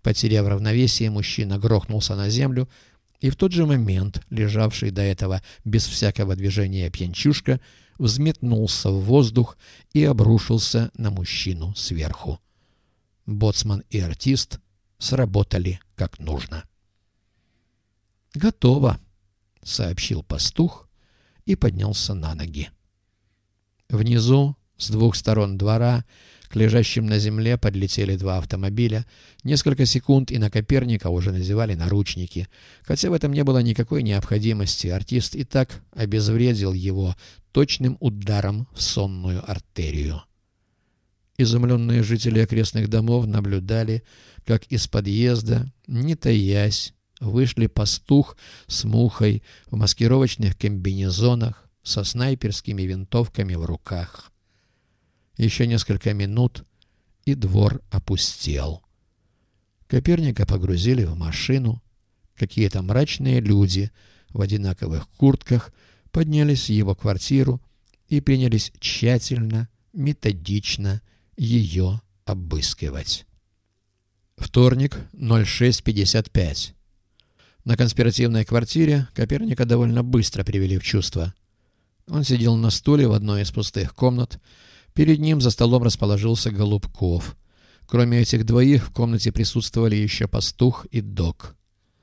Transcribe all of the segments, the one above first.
Потеряв равновесие, мужчина грохнулся на землю, и в тот же момент лежавший до этого без всякого движения пьянчушка взметнулся в воздух и обрушился на мужчину сверху. Боцман и артист сработали как нужно. «Готово», — сообщил пастух и поднялся на ноги. Внизу, с двух сторон двора, к лежащим на земле подлетели два автомобиля. Несколько секунд, и на Коперника уже надевали наручники. Хотя в этом не было никакой необходимости. Артист и так обезвредил его точным ударом в сонную артерию. Изумленные жители окрестных домов наблюдали, как из подъезда, не таясь, вышли пастух с Мухой в маскировочных комбинезонах со снайперскими винтовками в руках. Еще несколько минут, и двор опустел. Коперника погрузили в машину. Какие-то мрачные люди в одинаковых куртках поднялись в его квартиру и принялись тщательно, методично ее обыскивать. Вторник, 06:55. На конспиративной квартире Коперника довольно быстро привели в чувство. Он сидел на стуле в одной из пустых комнат. Перед ним за столом расположился Голубков. Кроме этих двоих в комнате присутствовали еще пастух и док.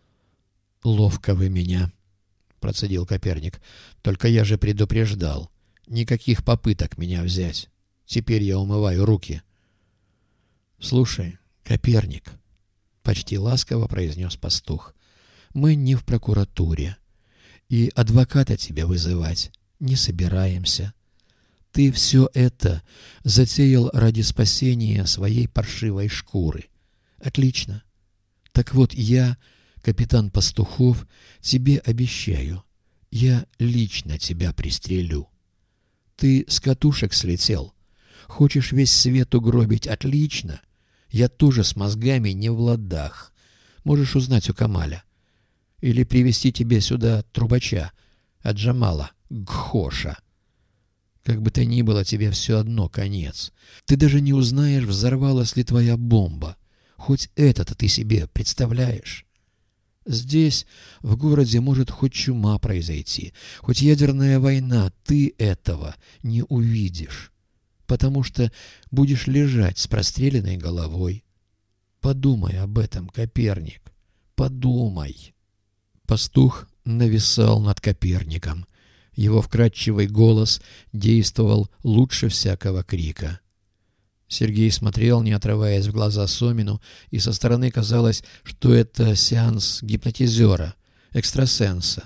«Ловко вы меня», — процедил Коперник. «Только я же предупреждал. Никаких попыток меня взять. Теперь я умываю руки». «Слушай, Коперник», — почти ласково произнес пастух, — «мы не в прокуратуре, и адвоката тебе вызывать не собираемся. Ты все это затеял ради спасения своей паршивой шкуры. Отлично. Так вот я, капитан Пастухов, тебе обещаю, я лично тебя пристрелю. Ты с катушек слетел. Хочешь весь свет угробить? Отлично. Я тоже с мозгами не в ладах. Можешь узнать у Камаля. Или привезти тебе сюда трубача от Джамала, Гхоша. Как бы то ни было, тебе все одно конец. Ты даже не узнаешь, взорвалась ли твоя бомба. Хоть это-то ты себе представляешь? Здесь, в городе, может хоть чума произойти, хоть ядерная война. Ты этого не увидишь, потому что будешь лежать с простреленной головой. Подумай об этом, Коперник. Подумай. Пастух нависал над Коперником. Его вкрадчивый голос действовал лучше всякого крика. Сергей смотрел, не отрываясь в глаза Сомину, и со стороны казалось, что это сеанс гипнотизера, экстрасенса.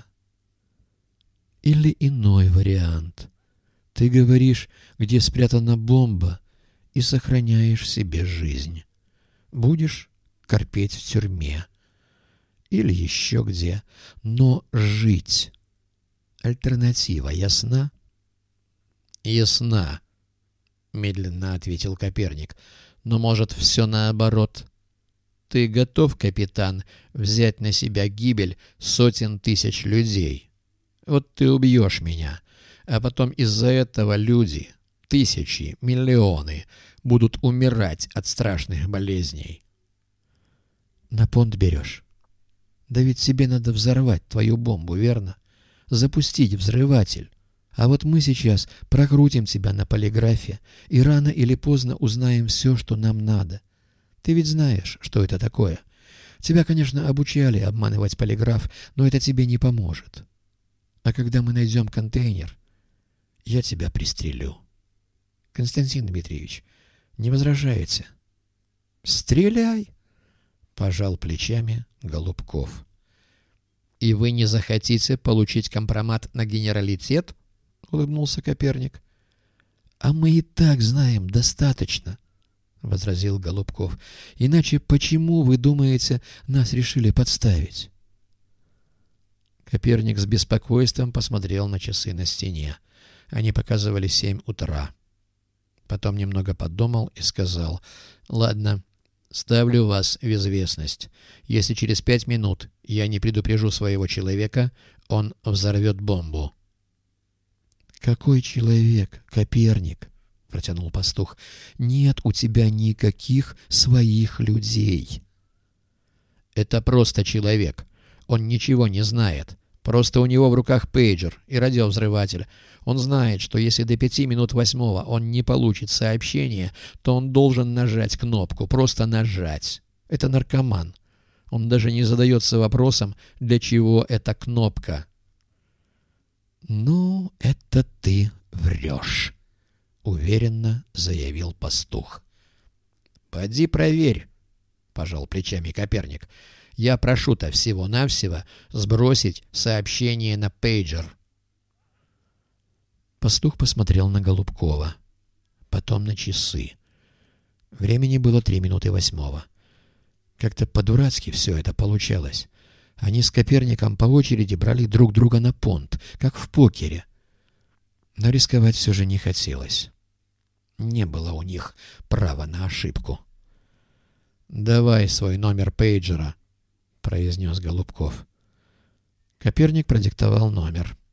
Или иной вариант. Ты говоришь, где спрятана бомба, и сохраняешь себе жизнь. Будешь корпеть в тюрьме. Или еще где. Но жить. Альтернатива ясна? Ясна, медленно ответил Коперник. Но может все наоборот. Ты готов, капитан, взять на себя гибель сотен тысяч людей? Вот ты убьешь меня, а потом из-за этого люди, тысячи, миллионы, будут умирать от страшных болезней. На понт берешь? Да ведь тебе надо взорвать твою бомбу, верно? Запустить взрыватель. А вот мы сейчас прокрутим тебя на полиграфе и рано или поздно узнаем все, что нам надо. Ты ведь знаешь, что это такое. Тебя, конечно, обучали обманывать полиграф, но это тебе не поможет. А когда мы найдем контейнер, я тебя пристрелю. Константин Дмитриевич, не возражаете? Стреляй, пожал плечами Голубков. И вы не захотите получить компромат на генералитет? Улыбнулся Коперник. А мы и так знаем достаточно, возразил Голубков. Иначе почему, вы думаете, нас решили подставить? Коперник с беспокойством посмотрел на часы на стене. Они показывали 7 утра. Потом немного подумал и сказал: «Ладно, ставлю вас в известность. Если через 5 минут я не предупрежу своего человека, он взорвет бомбу». «Какой человек, Коперник?» — протянул пастух. «Нет у тебя никаких своих людей». Это просто человек. Он ничего не знает. Просто у него в руках пейджер и радиовзрыватель. Он знает, что если до 5 минут 8 он не получит сообщение, то он должен нажать кнопку. Просто нажать. Это наркоман. Он даже не задается вопросом, для чего эта кнопка. «Ну, это ты врешь», — уверенно заявил пастух. «Поди проверь», — пожал плечами Коперник. «Я прошу-то всего-навсего сбросить сообщение на пейджер». Пастух посмотрел на Голубкова, потом на часы. Времени было 3 минуты 8. Как-то по-дурацки все это получалось. Они с Коперником по очереди брали друг друга на понт, как в покере. Но рисковать все же не хотелось. Не было у них права на ошибку. «Давай свой номер пейджера», — произнес Голубков. Коперник продиктовал номер.